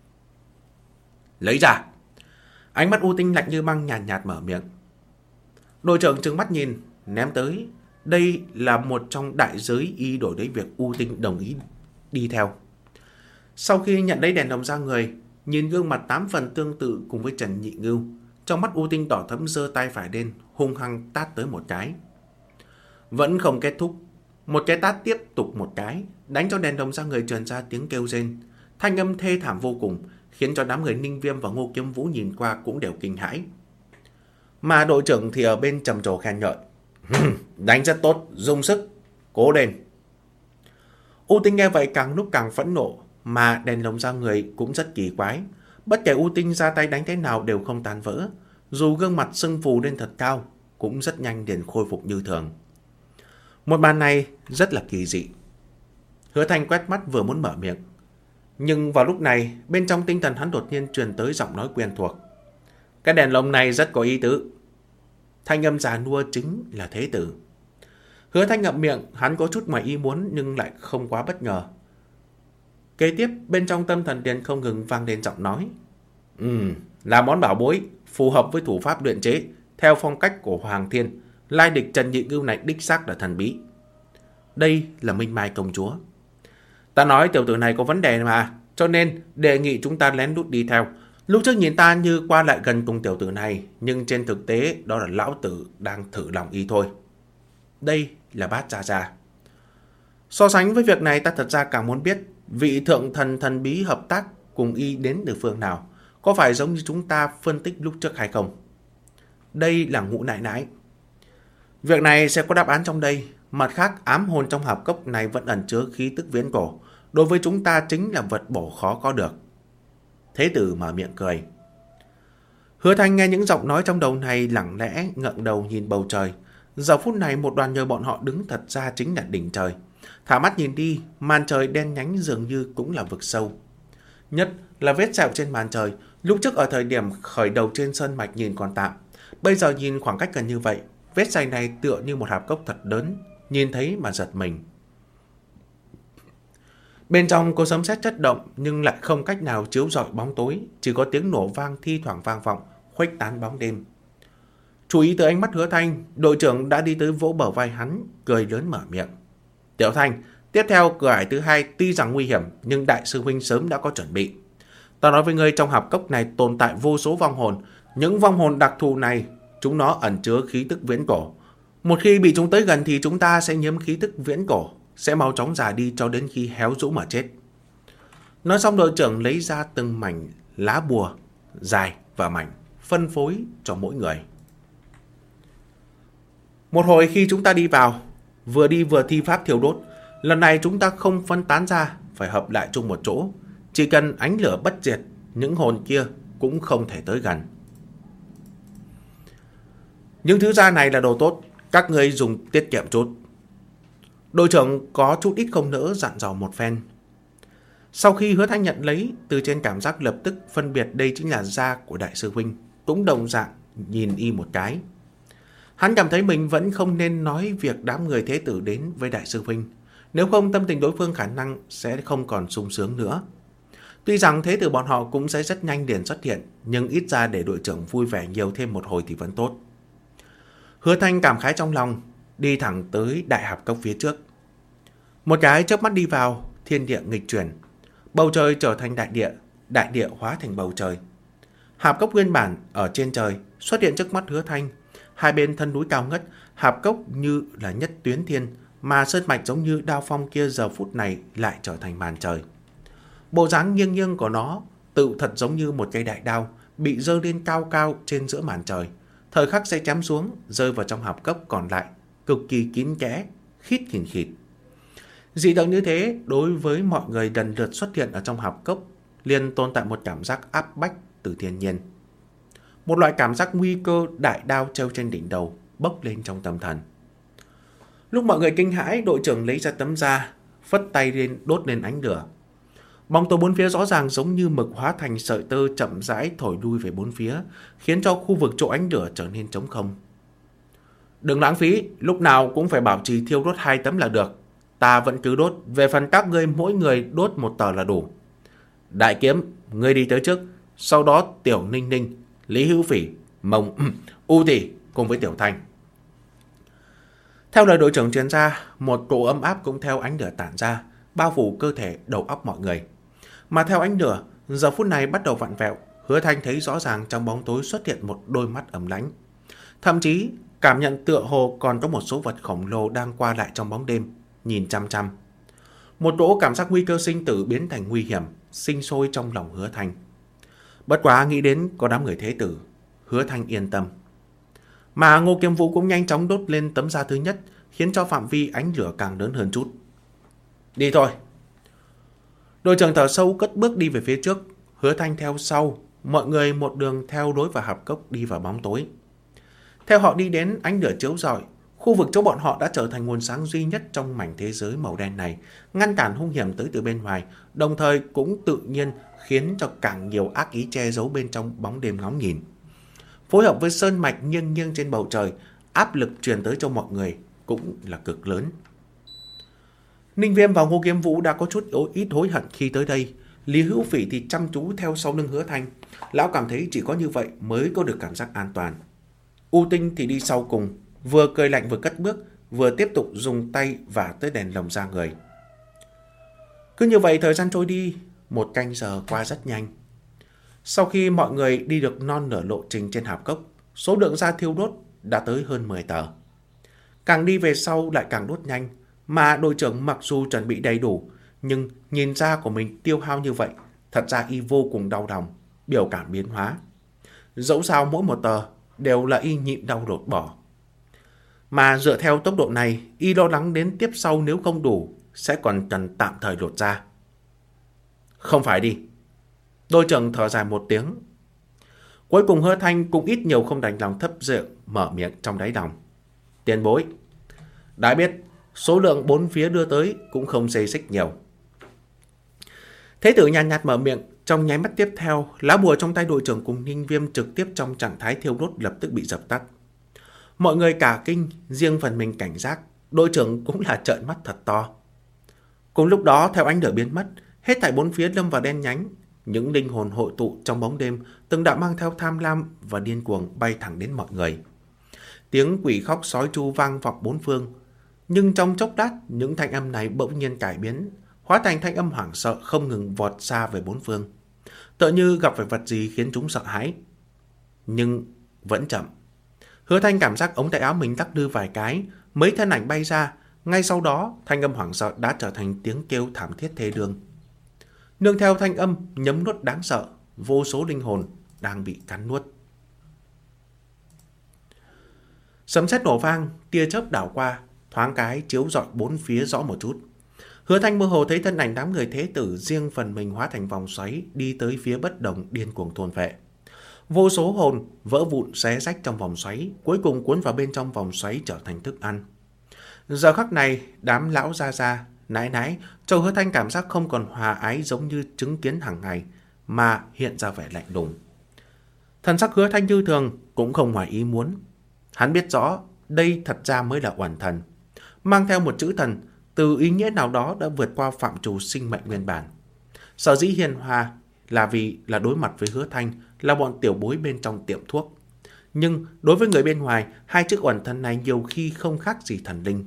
Lấy ra. Ánh mắt U Tinh lạnh như băng nhàn nhạt, nhạt mở miệng. Đội trưởng trừng mắt nhìn, ném tới. Đây là một trong đại giới y đổi lấy việc U Tinh đồng ý đi theo. Sau khi nhận lấy đèn đồng ra người, nhìn gương mặt tám phần tương tự cùng với Trần Nhị Ngưu, trong mắt U Tinh đỏ thẫm giơ tay phải lên, hung hăng tát tới một cái. Vẫn không kết thúc, một cái tát tiếp tục một cái, đánh cho đèn đồng ra người truyền ra tiếng kêu rên, thanh âm thê thảm vô cùng, khiến cho đám người Ninh Viêm và Ngô Kiếm Vũ nhìn qua cũng đều kinh hãi. Mà đội trưởng thì ở bên trầm trồ khen ngợi. Đánh rất tốt, dùng sức, cố lên. U Tinh nghe vậy càng lúc càng phẫn nộ, mà đèn lồng ra người cũng rất kỳ quái. Bất kể U Tinh ra tay đánh thế nào đều không tan vỡ, dù gương mặt sưng phù lên thật cao, cũng rất nhanh liền khôi phục như thường. Một màn này rất là kỳ dị. Hứa Thanh quét mắt vừa muốn mở miệng, nhưng vào lúc này bên trong tinh thần hắn đột nhiên truyền tới giọng nói quen thuộc. Cái đèn lồng này rất có ý tứ. Thanh âm già nua chính là Thế Tử. Hứa Thanh ngậm miệng, hắn có chút ngoài ý muốn nhưng lại không quá bất ngờ. Kế tiếp bên trong tâm thần liền không ngừng vang lên giọng nói. Ừ, là món bảo bối, phù hợp với thủ pháp luyện chế, theo phong cách của Hoàng Thiên. Lai địch Trần Nhị Ngưu này đích xác là thần bí. Đây là Minh Mai công chúa. Ta nói tiểu tử này có vấn đề mà, cho nên đề nghị chúng ta lén lút đi theo. Lúc trước nhìn ta như qua lại gần cùng tiểu tử này, nhưng trên thực tế đó là lão tử đang thử lòng y thôi. Đây là Bát Gia Gia. So sánh với việc này ta thật ra càng muốn biết vị thượng thần thần bí hợp tác cùng y đến từ phương nào, có phải giống như chúng ta phân tích lúc trước hay không? Đây là Ngũ Nãi Nãi. Việc này sẽ có đáp án trong đây. Mặt khác, ám hồn trong hạp cốc này vẫn ẩn chứa khí tức viễn cổ, đối với chúng ta chính là vật bổ khó có được. Thế Tử mở miệng cười. Hứa Thanh nghe những giọng nói trong đầu này lặng lẽ ngẩng đầu nhìn bầu trời. Giờ phút này một đoàn người bọn họ đứng thật ra chính là đỉnh trời. Thả mắt nhìn đi, màn trời đen nhánh dường như cũng là vực sâu. Nhất là vết sẹo trên màn trời, lúc trước ở thời điểm khởi đầu trên sơn mạch nhìn còn tạm. Bây giờ nhìn khoảng cách gần như vậy, vết sẹo này tựa như một hạp cốc thật lớn, nhìn thấy mà giật mình. Bên trong có sấm sét chớp động nhưng lại không cách nào chiếu rọi bóng tối, chỉ có tiếng nổ vang thi thoảng vang vọng, khuếch tán bóng đêm. Chú ý tới ánh mắt Hứa Thanh, đội trưởng đã đi tới vỗ bờ vai hắn, cười lớn mở miệng. Tiểu Thanh, tiếp theo cửa ải thứ hai tuy rằng nguy hiểm, nhưng đại sư huynh sớm đã có chuẩn bị. Ta nói với ngươi, trong hạp cốc này tồn tại vô số vong hồn, những vong hồn đặc thù này, chúng nó ẩn chứa khí tức viễn cổ. Một khi bị chúng tới gần thì chúng ta sẽ nhiễm khí tức viễn cổ, sẽ mau chóng già đi cho đến khi héo rũ mà chết. Nói xong, đội trưởng lấy ra từng mảnh lá bùa dài và mảnh, phân phối cho mỗi người. Một hồi khi chúng ta đi vào, vừa đi vừa thi pháp thiêu đốt. Lần này chúng ta không phân tán ra, phải hợp lại chung một chỗ. Chỉ cần ánh lửa bất diệt, những hồn kia cũng không thể tới gần. Những thứ da này là đồ tốt, các ngươi dùng tiết kiệm chút. Đội trưởng có chút ít không nỡ dặn dò một phen. Sau khi Hứa Thanh nhận lấy, từ trên cảm giác lập tức phân biệt đây chính là da của đại sư huynh, cũng đồng dạng nhìn y một cái. Hắn cảm thấy mình vẫn không nên nói việc đám người thế tử đến với đại sư huynh, nếu không tâm tình đối phương khả năng sẽ không còn sung sướng nữa. Tuy rằng thế tử bọn họ cũng sẽ rất nhanh liền xuất hiện, nhưng ít ra để đội trưởng vui vẻ nhiều thêm một hồi thì vẫn tốt. Hứa Thanh cảm khái trong lòng, đi thẳng tới đại hạp cốc phía trước. Một cái chớp mắt đi vào, thiên địa nghịch chuyển, bầu trời trở thành đại địa, đại địa hóa thành bầu trời. Hạp cốc nguyên bản ở trên trời xuất hiện trước mắt Hứa Thanh, hai bên thân núi cao ngất, hạp cốc như là nhất tuyến thiên, mà sơn mạch giống như đao phong kia giờ phút này lại trở thành màn trời. Bộ dáng nghiêng nghiêng của nó tự thật giống như một cây đại đao bị giơ lên cao cao trên giữa màn trời, thời khắc sẽ chém xuống, rơi vào trong hạp cốc còn lại, cực kỳ kín kẽ, khít khìn khịt. Dị tượng như thế đối với mọi người lần lượt xuất hiện ở trong hạp cốc liền tồn tại một cảm giác áp bách từ thiên nhiên. Một loại cảm giác nguy cơ đại đao treo trên đỉnh đầu bốc lên trong tâm thần. Lúc mọi người kinh hãi, đội trưởng lấy ra tấm da, phất tay lên đốt lên ánh lửa. Bóng tối bốn phía rõ ràng giống như mực hóa thành sợi tơ chậm rãi thổi lui về bốn phía, khiến cho khu vực chỗ ánh lửa trở nên trống không. Đừng lãng phí, lúc nào cũng phải bảo trì thiêu đốt hai tấm là được. Ta vẫn cứ đốt, về phần các ngươi mỗi người đốt một tờ là đủ. Đại Kiếm, ngươi đi tới trước, sau đó Tiểu Ninh Ninh, Lý Hữu Phỉ, Mông, U Tỷ cùng với Tiểu Thanh. Theo lời đội trưởng truyền ra, một cỗ ấm áp cũng theo ánh lửa tản ra, bao phủ cơ thể đầu óc mọi người. Mà theo ánh lửa, giờ phút này bắt đầu vặn vẹo, Hứa Thanh thấy rõ ràng trong bóng tối xuất hiện một đôi mắt ấm lãnh. Thậm chí, cảm nhận tựa hồ còn có một số vật khổng lồ đang qua lại trong bóng đêm, nhìn chăm chăm. Một cỗ cảm giác nguy cơ sinh tử biến thành nguy hiểm, sinh sôi trong lòng Hứa Thanh. Bất quá nghĩ đến có đám người thế tử, Hứa Thanh yên tâm. Mà Ngô Kiếm Vũ cũng nhanh chóng đốt lên tấm da thứ nhất, khiến cho phạm vi ánh lửa càng lớn hơn chút. Đi thôi. Đội trưởng thở sâu cất bước đi về phía trước, Hứa Thanh theo sau, mọi người một đường theo lối vào hạp cốc đi vào bóng tối. Theo họ đi đến, ánh lửa chiếu rọi, khu vực chỗ bọn họ đã trở thành nguồn sáng duy nhất trong mảnh thế giới màu đen này, ngăn cản hung hiểm tới từ bên ngoài, đồng thời cũng tự nhiên khiến cho càng nhiều ác ý che giấu bên trong bóng đêm ngóng nhìn. Phối hợp với sơn mạch nghiêng nghiêng trên bầu trời, áp lực truyền tới cho mọi người cũng là cực lớn. Ninh Viêm và Ngô Kiếm Vũ đã có chút ít hối hận khi tới đây. Lý Hữu Phỉ thì chăm chú theo sau lưng Hứa Thanh. Lão cảm thấy chỉ có như vậy mới có được cảm giác an toàn. U Tinh thì đi sau cùng, vừa cười lạnh vừa cất bước, vừa tiếp tục dùng tay vả tới đèn lồng ra người. Cứ như vậy thời gian trôi đi, một canh giờ qua rất nhanh. Sau khi mọi người đi được non nửa lộ trình trên hạp cốc, số lượng da thiêu đốt đã tới hơn mười tờ. Càng đi về sau lại càng đốt nhanh, mà đội trưởng mặc dù chuẩn bị đầy đủ, nhưng nhìn da của mình tiêu hao như vậy, thật ra y vô cùng đau lòng, biểu cảm biến hóa. Dẫu sao mỗi một tờ đều là y nhịn đau lột bỏ. Mà dựa theo tốc độ này, y lo lắng đến tiếp sau nếu không đủ, sẽ còn cần tạm thời lột da. Không phải đi. Đội trưởng thở dài một tiếng. Cuối cùng Hứa Thanh cũng ít nhiều không đành lòng thấp giọng mở miệng trong đáy lòng. Tiền bối, đã biết số lượng bốn phía đưa tới cũng không xê xích nhiều. Thế tử nhàn nhạt, nhạt mở miệng, trong nháy mắt tiếp theo, lá bùa trong tay đội trưởng cùng Ninh Viêm trực tiếp trong trạng thái thiêu đốt lập tức bị dập tắt. Mọi người cả kinh, riêng phần mình cảnh giác, đội trưởng cũng là trợn mắt thật to. Cùng lúc đó, theo ánh lửa biến mất, hết thảy bốn phía lâm vào đen nhánh, những linh hồn hội tụ trong bóng đêm, từng đạo mang theo tham lam và điên cuồng bay thẳng đến mọi người. Tiếng quỷ khóc sói tru vang vọng bốn phương, nhưng trong chốc lát, những thanh âm này bỗng nhiên cải biến, hóa thành thanh âm hoảng sợ không ngừng vọt xa về bốn phương, tựa như gặp phải vật gì khiến chúng sợ hãi. Nhưng vẫn chậm. Hứa Thanh cảm giác ống tay áo mình lắc lư vài cái, mấy thân ảnh bay ra, Ngay sau đó, thanh âm hoảng sợ đã trở thành tiếng kêu thảm thiết thê lương. Nương theo thanh âm nhấm nuốt đáng sợ, vô số linh hồn đang bị cắn nuốt. Sấm sét nổ vang, tia chớp đảo qua, thoáng cái chiếu rọi bốn phía rõ một chút. Hứa Thanh mơ hồ thấy thân ảnh đám người thế tử riêng phần mình hóa thành vòng xoáy đi tới phía bất đồng điên cuồng thôn phệ. Vô số hồn vỡ vụn xé rách trong vòng xoáy, cuối cùng cuốn vào bên trong vòng xoáy trở thành thức ăn. Giờ khắc này, đám lão gia gia, nãi nãi, cho Hứa Thanh cảm giác không còn hòa ái giống như chứng kiến hàng ngày, mà hiện ra vẻ lạnh lùng. Thần sắc Hứa Thanh như thường cũng không ngoài ý muốn. Hắn biết rõ đây thật ra mới là oản thần, mang theo một chữ thần, từ ý nghĩa nào đó đã vượt qua phạm trù sinh mệnh nguyên bản. Sở dĩ hiền hòa là vì là đối mặt với Hứa Thanh là bọn tiểu bối bên trong tiệm thuốc. Nhưng đối với người bên ngoài, hai chữ oản thần này nhiều khi không khác gì thần linh.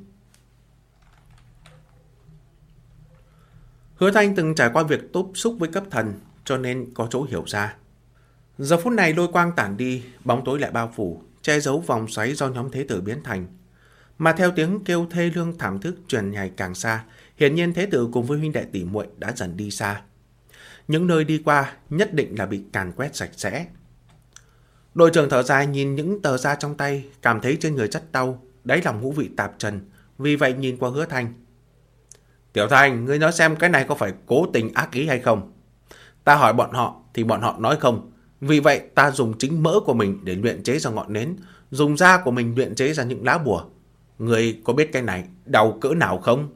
Hứa Thanh từng trải qua việc tiếp xúc với cấp thần, cho nên có chỗ hiểu ra. Giờ phút này lôi quang tản đi, bóng tối lại bao phủ, che giấu vòng xoáy do nhóm thế tử biến thành. Mà theo tiếng kêu thê lương thảm thức truyền ngày càng xa, hiển nhiên thế tử cùng với huynh đệ tỷ muội đã dần đi xa. Những nơi đi qua nhất định là bị càn quét sạch sẽ. Đội trưởng thở dài nhìn những tờ da trong tay, cảm thấy trên người rất đau, đáy lòng ngũ vị tạp trần, vì vậy nhìn qua Hứa Thanh. Tiểu Thanh, ngươi nói xem cái này có phải cố tình ác ý hay không? Ta hỏi bọn họ thì bọn họ nói không. Vì vậy ta dùng chính mỡ của mình để luyện chế ra ngọn nến, dùng da của mình luyện chế ra những lá bùa. Ngươi có biết cái này đau cỡ nào không?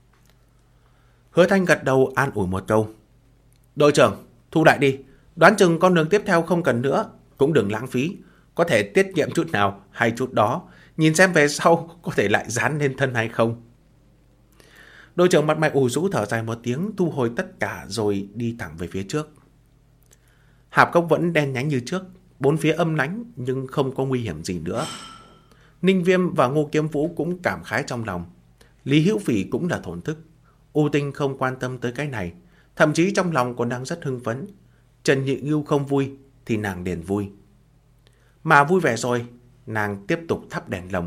Hứa Thanh gật đầu an ủi một câu. Đội trưởng, thu lại đi. Đoán chừng con đường tiếp theo không cần nữa, cũng đừng lãng phí. Có thể tiết kiệm chút nào hay chút đó, nhìn xem về sau có thể lại dán lên thân hay không. Đội trưởng mặt mày ủ rũ thở dài một tiếng, thu hồi tất cả rồi đi thẳng về phía trước. Hạp cốc vẫn đen nhánh như trước, bốn phía âm lánh nhưng không có nguy hiểm gì nữa. Ninh Viêm và Ngô Kiếm Vũ cũng cảm khái trong lòng. Lý Hữu Phỉ cũng là thổn thức. U Tinh không quan tâm tới cái này, thậm chí trong lòng còn đang rất hưng phấn. Trần Nhị Ngưu không vui thì nàng liền vui. Mà vui vẻ rồi, nàng tiếp tục thắp đèn lồng.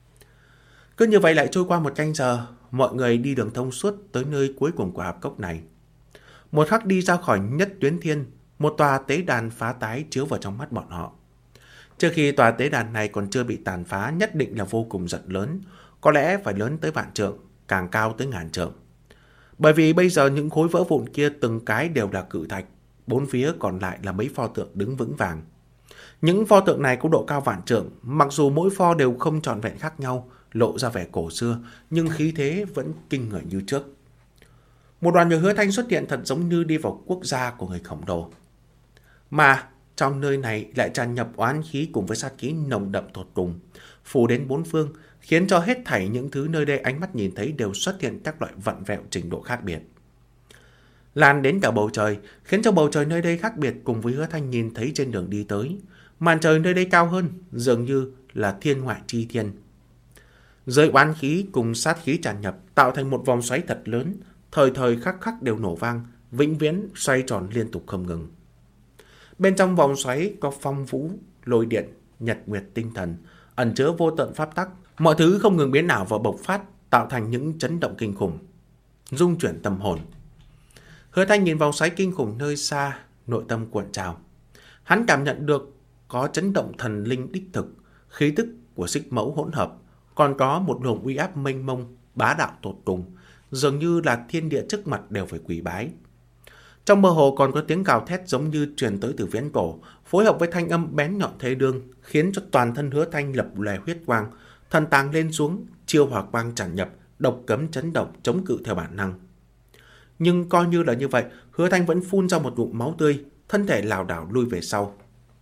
Cứ như vậy lại trôi qua một canh giờ, mọi người đi đường thông suốt tới nơi cuối cùng của hạp cốc này. Một khắc đi ra khỏi Nhất Tuyến Thiên, một tòa tế đàn phá tái chiếu vào trong mắt bọn họ. Trước khi tòa tế đàn này còn chưa bị tàn phá, nhất định là vô cùng rộng lớn, có lẽ phải lớn tới vạn trượng, càng cao tới ngàn trượng. Bởi vì bây giờ những khối vỡ vụn kia từng cái đều là cự thạch, bốn phía còn lại là mấy pho tượng đứng vững vàng. Những pho tượng này có độ cao vạn trượng, mặc dù mỗi pho đều không trọn vẹn khác nhau, lộ ra vẻ cổ xưa, nhưng khí thế vẫn kinh người như trước. Một đoàn người Hứa Thanh xuất hiện thật giống như đi vào quốc gia của người khổng lồ. Mà trong nơi này lại tràn nhập oán khí cùng với sát khí nồng đậm tột cùng, phủ đến bốn phương, khiến cho hết thảy những thứ nơi đây ánh mắt nhìn thấy đều xuất hiện các loại vặn vẹo trình độ khác biệt. Lan đến cả bầu trời, khiến cho bầu trời nơi đây khác biệt cùng với Hứa Thanh nhìn thấy trên đường đi tới. Màn trời nơi đây cao hơn, dường như là thiên ngoại chi thiên. Dưới oán khí cùng sát khí tràn nhập tạo thành một vòng xoáy thật lớn, thời thời khắc khắc đều nổ vang, vĩnh viễn xoay tròn liên tục không ngừng. Bên trong vòng xoáy có phong vũ, lôi điện, nhật nguyệt tinh thần, ẩn chứa vô tận pháp tắc, mọi thứ không ngừng biến ảo và bộc phát, tạo thành những chấn động kinh khủng, rung chuyển tâm hồn. Hứa Thanh nhìn vòng xoáy kinh khủng nơi xa, nội tâm cuộn trào. Hắn cảm nhận được có chấn động thần linh đích thực, khí tức của xích mẫu hỗn hợp, còn có một luồng uy áp mênh mông, bá đạo tột cùng, dường như là thiên địa trước mặt đều phải quỳ bái. Trong mơ hồ còn có tiếng gào thét giống như truyền tới từ viễn cổ, phối hợp với thanh âm bén nhọn thê đương, khiến cho toàn thân Hứa Thanh lập lòe huyết quang, thần tàng lên xuống, chiêu hỏa quang tràn nhập, độc cấm chấn động chống cự theo bản năng. Nhưng coi như là như vậy, Hứa Thanh vẫn phun ra một ngụm máu tươi, thân thể lảo đảo lui về sau.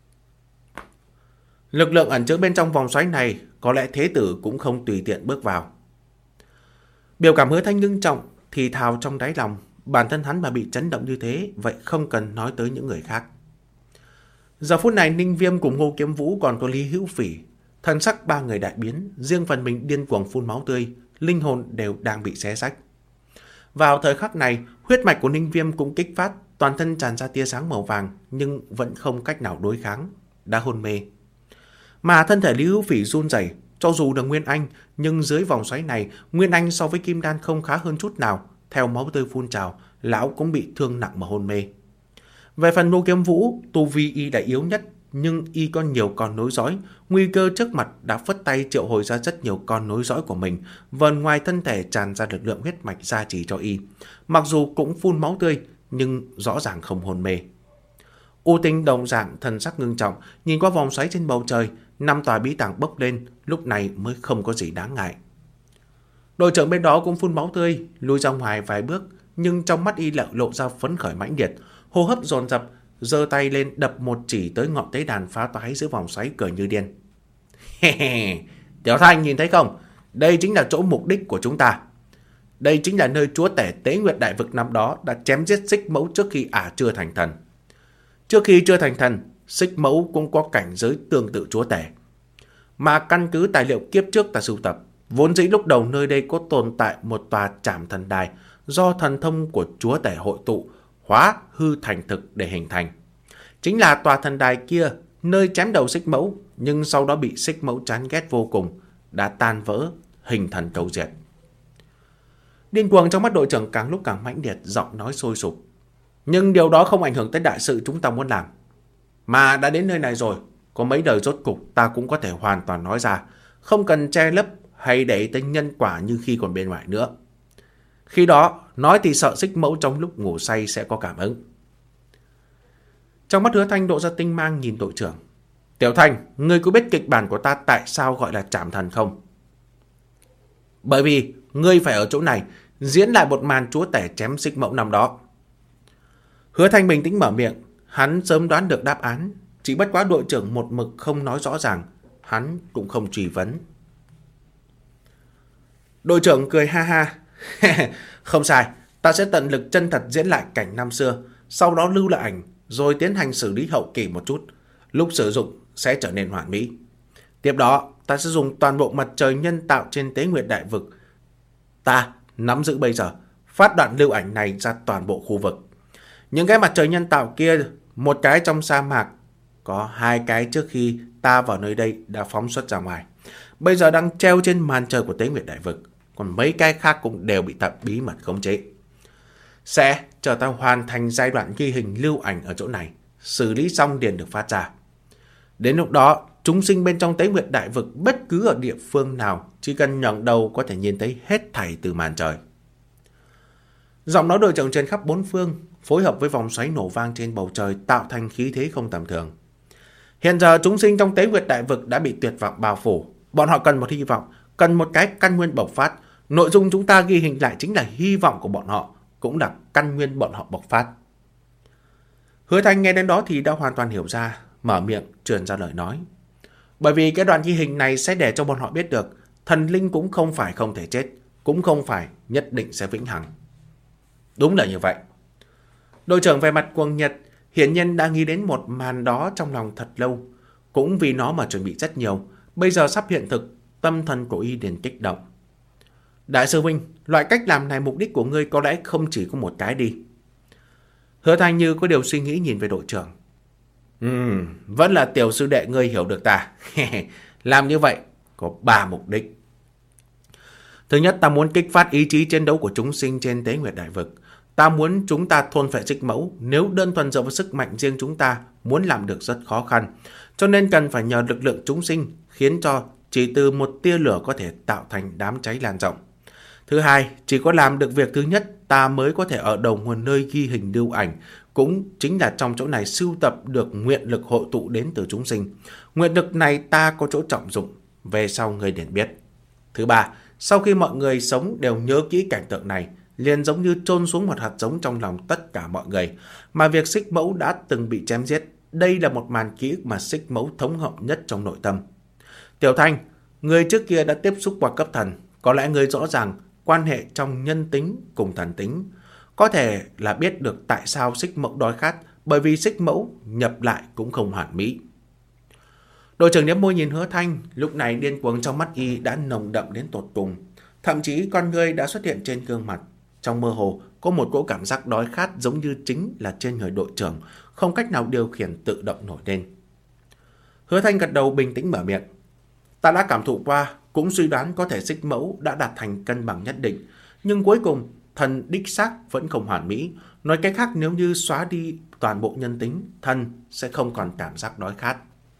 Lực lượng ẩn chứa bên trong vòng xoáy này, có lẽ thế tử cũng không tùy tiện bước vào. Biểu cảm Hứa Thanh ngưng trọng, thì thào trong đáy lòng, bản thân hắn mà bị chấn động như thế, vậy không cần nói tới những người khác. Giờ phút này Ninh Viêm cùng Ngô Kiếm Vũ còn có Lý Hữu Phỉ, thân sắc ba người đại biến, riêng phần mình điên cuồng phun máu tươi, linh hồn đều đang bị xé rách. Vào thời khắc này, huyết mạch của Ninh Viêm cũng kích phát, toàn thân tràn ra tia sáng màu vàng, nhưng vẫn không cách nào đối kháng, đã hôn mê. Mà thân thể Lý Hữu Phỉ run rẩy, cho dù là Nguyên Anh, nhưng dưới vòng xoáy này, Nguyên Anh so với Kim Đan không khá hơn chút nào. Theo máu tươi phun trào, lão cũng bị thương nặng mà hôn mê. Về phần Ngô Kiếm Vũ, tu vi y đã yếu nhất, nhưng y có nhiều con nối dõi. Nguy cơ trước mặt đã phất tay triệu hồi ra rất nhiều con nối dõi của mình, vần ngoài thân thể tràn ra lực lượng huyết mạch gia trì cho y. Mặc dù cũng phun máu tươi, nhưng rõ ràng không hôn mê. U Tinh đồng dạng thần sắc ngưng trọng, nhìn qua vòng xoáy trên bầu trời, năm tòa bí tàng bốc lên, lúc này mới không có gì đáng ngại. Đội trưởng bên đó cũng phun máu tươi, lùi ra ngoài vài bước, nhưng trong mắt y lộ lộ ra phấn khởi mãnh liệt, hô hấp dồn dập, giơ tay lên đập một chỉ tới ngọn tế đàn phá toái giữa vòng xoáy, cười như điên. Tiểu Thanh nhìn thấy không? Đây chính là chỗ mục đích của chúng ta. Đây chính là nơi chúa tể Tế Nguyệt Đại Vực năm đó đã chém giết Xích Mẫu trước khi ả chưa thành thần. Trước khi chưa thành thần, Xích Mẫu cũng có cảnh giới tương tự chúa tể. Mà căn cứ tài liệu kiếp trước ta sưu tập, vốn dĩ lúc đầu nơi đây có tồn tại một tòa Trảm Thần Đài do thần thông của chúa tể hội tụ, hóa hư thành thực để hình thành. Chính là tòa thần đài kia, nơi chém đầu Xích Mẫu, nhưng sau đó bị Xích Mẫu chán ghét vô cùng, đã tan vỡ, hình thần cầu diệt. Điên cuồng trong mắt đội trưởng càng lúc càng mãnh liệt, giọng nói sôi sục. Nhưng điều đó không ảnh hưởng tới đại sự chúng ta muốn làm. Mà đã đến nơi này rồi, có mấy đời rốt cục ta cũng có thể hoàn toàn nói ra, không cần che lấp hay để tới nhân quả như khi còn bên ngoài nữa. Khi đó, nói thì sợ Xích Mẫu trong lúc ngủ say sẽ có cảm ứng. Trong mắt Hứa Thanh độ ra tinh mang nhìn đội trưởng. Tiểu Thanh, ngươi có biết kịch bản của ta tại sao gọi là Trảm Thần không? Bởi vì ngươi phải ở chỗ này diễn lại một màn chúa tể chém Xích Mẫu năm đó. Hứa Thanh bình tĩnh mở miệng, hắn sớm đoán được đáp án, chỉ bất quá đội trưởng một mực không nói rõ ràng, hắn cũng không truy vấn. Đội trưởng cười ha ha. Không sai, ta sẽ tận lực chân thật diễn lại cảnh năm xưa, sau đó lưu lại ảnh, rồi tiến hành xử lý hậu kỳ một chút. Lúc sử dụng sẽ trở nên hoàn mỹ. Tiếp đó, ta sẽ dùng toàn bộ mặt trời nhân tạo trên Tế Nguyệt Đại Vực ta nắm giữ bây giờ, phát đoạn lưu ảnh này ra toàn bộ khu vực. Những cái mặt trời nhân tạo kia, một cái trong sa mạc, có hai cái trước khi ta vào nơi đây đã phóng xuất ra ngoài, bây giờ đang treo trên màn trời của Tế Nguyệt Đại Vực. Còn mấy cái khác cũng đều bị tập bí mật khống chế. Sẽ chờ ta hoàn thành giai đoạn ghi hình lưu ảnh ở chỗ này, xử lý xong liền được phát ra. Đến lúc đó, chúng sinh bên trong Tế Nguyệt Đại Vực bất cứ ở địa phương nào, chỉ cần ngẩng đầu có thể nhìn thấy hết thảy từ màn trời. Giọng nói đội trưởng trên khắp bốn phương, phối hợp với vòng xoáy nổ vang trên bầu trời tạo thành khí thế không tầm thường. Hiện giờ chúng sinh trong Tế Nguyệt Đại Vực đã bị tuyệt vọng bao phủ. Bọn họ cần một hy vọng, cần một cái căn nguyên bộc phát. Nội dung chúng ta ghi hình lại chính là hy vọng của bọn họ, cũng là căn nguyên bọn họ bộc phát. Hứa Thanh nghe đến đó thì đã hoàn toàn hiểu ra, mở miệng truyền ra lời nói. Bởi vì cái đoạn ghi hình này sẽ để cho bọn họ biết được thần linh cũng không phải không thể chết, cũng không phải nhất định sẽ vĩnh hằng. Đúng là như vậy. Đội trưởng về mặt cuồng nhiệt hiển nhiên đã nghĩ đến một màn đó trong lòng thật lâu, cũng vì nó mà chuẩn bị rất nhiều. Bây giờ sắp hiện thực, tâm thần của y liền kích động. Đại sư huynh, loại cách làm này mục đích của ngươi có lẽ không chỉ có một cái đi. Hứa Thanh như có điều suy nghĩ nhìn về đội trưởng. Ừm, vẫn là tiểu sư đệ ngươi hiểu được ta. Làm như vậy có ba mục đích. Thứ nhất, ta muốn kích phát ý chí chiến đấu của chúng sinh trên Tế Nguyệt Đại Vực. Ta muốn chúng ta thôn phệ Xích Mẫu. Nếu đơn thuần dựa vào sức mạnh riêng chúng ta, muốn làm được rất khó khăn. Cho nên cần phải nhờ lực lượng chúng sinh, khiến cho chỉ từ một tia lửa có thể tạo thành đám cháy lan rộng. Thứ hai, chỉ có làm được việc thứ nhất, ta mới có thể ở đầu nguồn nơi ghi hình lưu ảnh. Cũng chính là trong chỗ này sưu tập được nguyện lực hội tụ đến từ chúng sinh. Nguyện lực này ta có chỗ trọng dụng, về sau người liền biết. Thứ ba, sau khi mọi người sống đều nhớ kỹ cảnh tượng này, liền giống như chôn xuống một hạt giống trong lòng tất cả mọi người. Mà việc Xích Mẫu đã từng bị chém giết, đây là một màn ký ức mà Xích Mẫu thống hận nhất trong nội tâm. Tiểu Thanh, người trước kia đã tiếp xúc qua cấp thần, có lẽ người rõ ràng quan hệ trong nhân tính cùng thần tính. Có thể là biết được tại sao Xích Mẫu đói khát, bởi vì Xích Mẫu nhập lại cũng không hoàn mỹ. Đội trưởng nhếch môi nhìn Hứa Thanh, lúc này điên cuồng trong mắt y đã nồng đậm đến tột cùng. Thậm chí con người đã xuất hiện trên gương mặt. Trong mơ hồ có một cỗ cảm giác đói khát giống như chính là trên người đội trưởng, không cách nào điều khiển tự động nổi lên. Hứa Thanh gật đầu bình tĩnh mở miệng. Ta đã cảm thụ qua, cũng suy đoán có thể xích mẫu đã đạt thành cân bằng nhất định. Nhưng cuối cùng, thần đích xác vẫn không hoàn mỹ. Nói cách khác, nếu như xóa đi toàn bộ nhân tính, thần sẽ không còn cảm giác đói khát.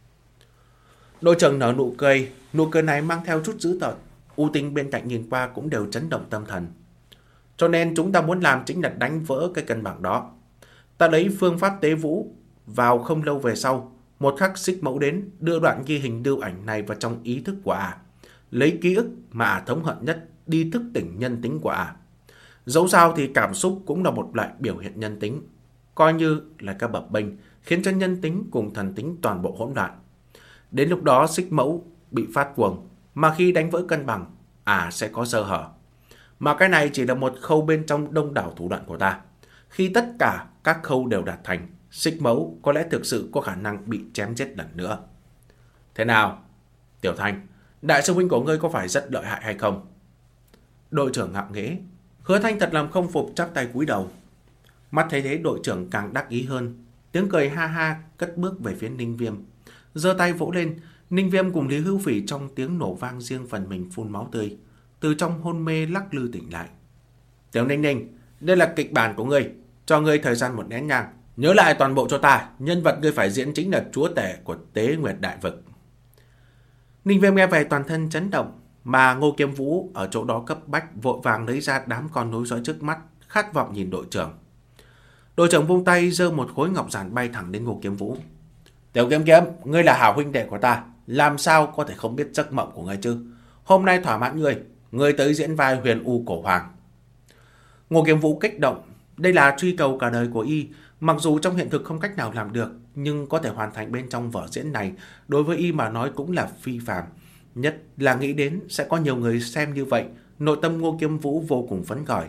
Đội trưởng nở nụ cười, nụ cười này mang theo chút dữ tợn. U Tinh bên cạnh nhìn qua cũng đều chấn động tâm thần. Cho nên chúng ta muốn làm chính là đánh vỡ cái cân bằng đó. Ta lấy phương pháp tế vũ vào không lâu về sau. Một khắc xích mẫu đến, đưa đoạn ghi hình lưu ảnh này vào trong ý thức của ả. Lấy ký ức mà ả thống hận nhất đi thức tỉnh nhân tính của ả. Dẫu sao thì cảm xúc cũng là một loại biểu hiện nhân tính. Coi như là cái bập bênh, khiến cho nhân tính cùng thần tính toàn bộ hỗn loạn. Đến lúc đó xích mẫu bị phát cuồng, mà khi đánh vỡ cân bằng, ả sẽ có sơ hở. Mà cái này chỉ là một khâu bên trong đông đảo thủ đoạn của ta. Khi tất cả các khâu đều đạt thành, xích mẫu có lẽ thực sự có khả năng bị chém giết lần nữa. Thế nào? Tiểu Thanh, đại sư huynh của ngươi có phải rất lợi hại hay không? Đội trưởng ngạo nghễ. Hứa Thanh thật làm không phục, chắp tay cúi đầu. Mắt thấy thế đội trưởng càng đắc ý hơn. Tiếng cười ha ha cất bước về phía Ninh Viêm. Giơ tay vỗ lên, Ninh Viêm cùng Lý Hữu Phỉ trong tiếng nổ vang riêng phần mình phun máu tươi. Từ trong hôn mê lắc lư tỉnh lại. Tiểu Ninh Ninh, đây là kịch bản của ngươi. Cho ngươi thời gian một nén nhang. Nhớ lại toàn bộ cho ta. Nhân vật ngươi phải diễn chính là chúa tể của Tế Nguyệt Đại Vực. Ninh Viêm nghe về toàn thân chấn động. Mà Ngô Kiếm Vũ ở chỗ đó cấp bách vội vàng lấy ra đám con nối dõi trước mắt, khát vọng nhìn đội trưởng. Đội trưởng vung tay giơ một khối ngọc giản bay thẳng đến Ngô Kiếm Vũ. Tiểu Kiếm Kiếm, ngươi là hảo huynh đệ của ta, làm sao có thể không biết giấc mộng của ngươi chứ? Hôm nay thỏa mãn ngươi, ngươi tới diễn vai Huyền U Cổ Hoàng. Ngô Kiếm Vũ kích động, đây là truy cầu cả đời của y, mặc dù trong hiện thực không cách nào làm được, nhưng có thể hoàn thành bên trong vở diễn này, đối với y mà nói cũng là phi phàm. Nhất là nghĩ đến sẽ có nhiều người xem như vậy, nội tâm Ngô Kiếm Vũ vô cùng phấn khởi.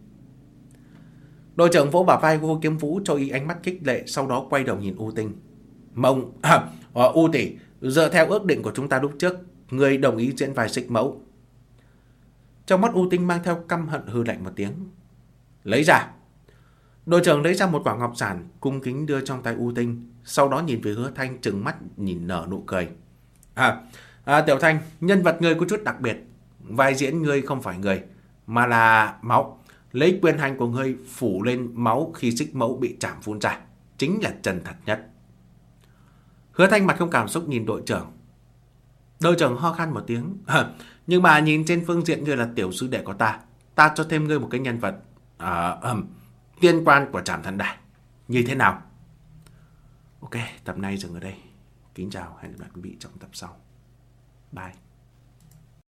Đội trưởng vỗ bả vai Ngô Kiếm Vũ cho y ánh mắt khích lệ, sau đó quay đầu nhìn U Tinh. Mông, à, U tỷ, dựa theo ước định của chúng ta lúc trước, người đồng ý diễn vai xích mẫu. Trong mắt U Tinh mang theo căm hận hư lạnh một tiếng. Lấy ra. Đội trưởng lấy ra một quả ngọc giản, cung kính đưa trong tay U Tinh, sau đó nhìn về Hứa Thanh trừng mắt nhìn nở nụ cười. À, à Tiểu Thanh, nhân vật ngươi có chút đặc biệt. Vai diễn ngươi không phải người, mà là máu. Lấy quyền hành của ngươi phủ lên máu khi xích mẫu bị chạm phun ra, chính là chân thật nhất. Hứa Thanh mặt không cảm xúc nhìn đội trưởng. Đội trưởng ho khan một tiếng. Nhưng mà nhìn trên phương diện ngươi là tiểu sư đệ của ta, ta cho thêm ngươi một cái nhân vật à, um, tiên quan của Trảm Thần Đài. Như thế nào? Ok, tập này dừng ở đây. Kính chào, hẹn gặp lại quý vị trong tập sau. Bye.